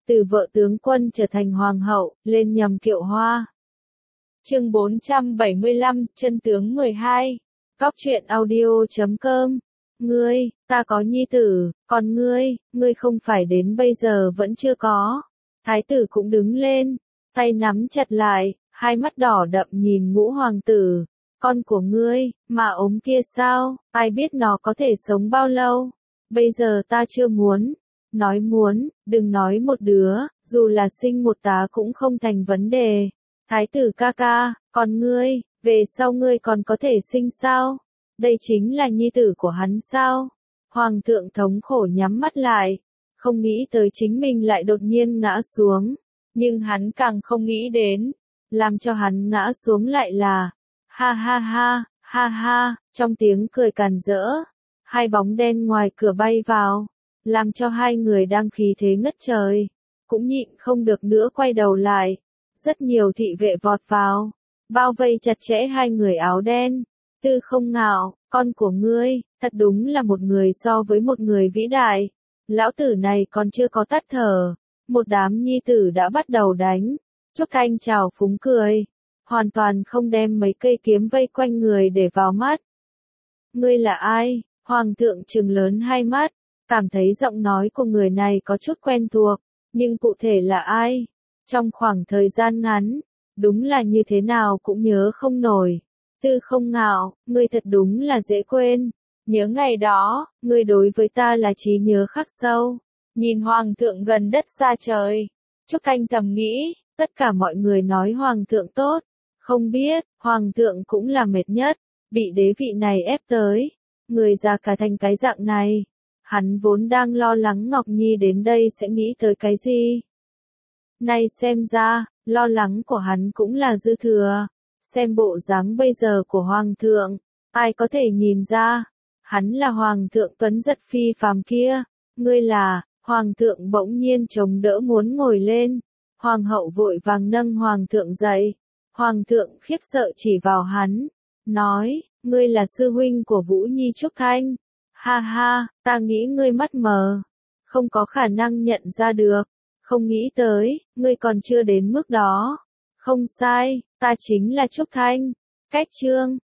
từ vợ tướng quân trở thành hoàng hậu, lên nhầm kiệu hoa. Chương 475, chân tướng 12. Góc truyện audio.com. Ngươi, ta có nhi tử, còn ngươi không phải đến bây giờ vẫn chưa có. Thái tử cũng đứng lên, tay nắm chặt lại, hai mắt đỏ đậm nhìn Ngũ hoàng tử. Con của ngươi, mà ốm kia sao, ai biết nó có thể sống bao lâu. Bây giờ ta chưa muốn. Nói muốn, đừng nói một đứa, dù là sinh một tá cũng không thành vấn đề. Thái tử ca ca, còn ngươi, về sau ngươi còn có thể sinh sao? Đây chính là nhi tử của hắn sao? Hoàng thượng thống khổ nhắm mắt lại, không nghĩ tới chính mình lại đột nhiên ngã xuống. Nhưng hắn càng không nghĩ đến, làm cho hắn ngã xuống lại là, ha ha ha, ha ha, trong tiếng cười càn rỡ, hai bóng đen ngoài cửa bay vào, làm cho hai người đang khí thế ngất trời, cũng nhịn không được nữa quay đầu lại. Rất nhiều thị vệ vọt vào, bao vây chặt chẽ hai người áo đen. Tư Không Ngạo, con của ngươi, thật đúng là một người so với một người vĩ đại. Lão tử này còn chưa có tắt thở, một đám nhi tử đã bắt đầu đánh. Trúc Thanh chào phúng cười, hoàn toàn không đem mấy cây kiếm vây quanh người để vào mắt. Ngươi là ai? Hoàng thượng trừng lớn hai mắt, cảm thấy giọng nói của người này có chút quen thuộc, nhưng cụ thể là ai? Trong khoảng thời gian ngắn, đúng là như thế nào cũng nhớ không nổi. Tư Không Ngạo, ngươi thật đúng là dễ quên. Nhớ ngày đó, ngươi đối với ta là trí nhớ khắc sâu. Nhìn hoàng thượng gần đất xa trời. Trúc Thanh thầm nghĩ, tất cả mọi người nói hoàng thượng tốt. Không biết, hoàng thượng cũng là mệt nhất, bị đế vị này ép tới. Người già cả thành cái dạng này. Hắn vốn đang lo lắng Ngọc Nhi đến đây sẽ nghĩ tới cái gì. Nay xem ra, lo lắng của hắn cũng là dư thừa. Xem bộ dáng bây giờ của hoàng thượng, ai có thể nhìn ra, hắn là hoàng thượng tuấn giật phi phàm kia. Ngươi là, hoàng thượng bỗng nhiên chống đỡ muốn ngồi lên. Hoàng hậu vội vàng nâng hoàng thượng dậy. Hoàng thượng khiếp sợ chỉ vào hắn, nói, ngươi là sư huynh của Vũ Nhi Trúc Thanh. Ha ha, ta nghĩ ngươi mắt mờ, không có khả năng nhận ra được. Không nghĩ tới, ngươi còn chưa đến mức đó. Không sai, ta chính là Trúc Thanh. Cách chương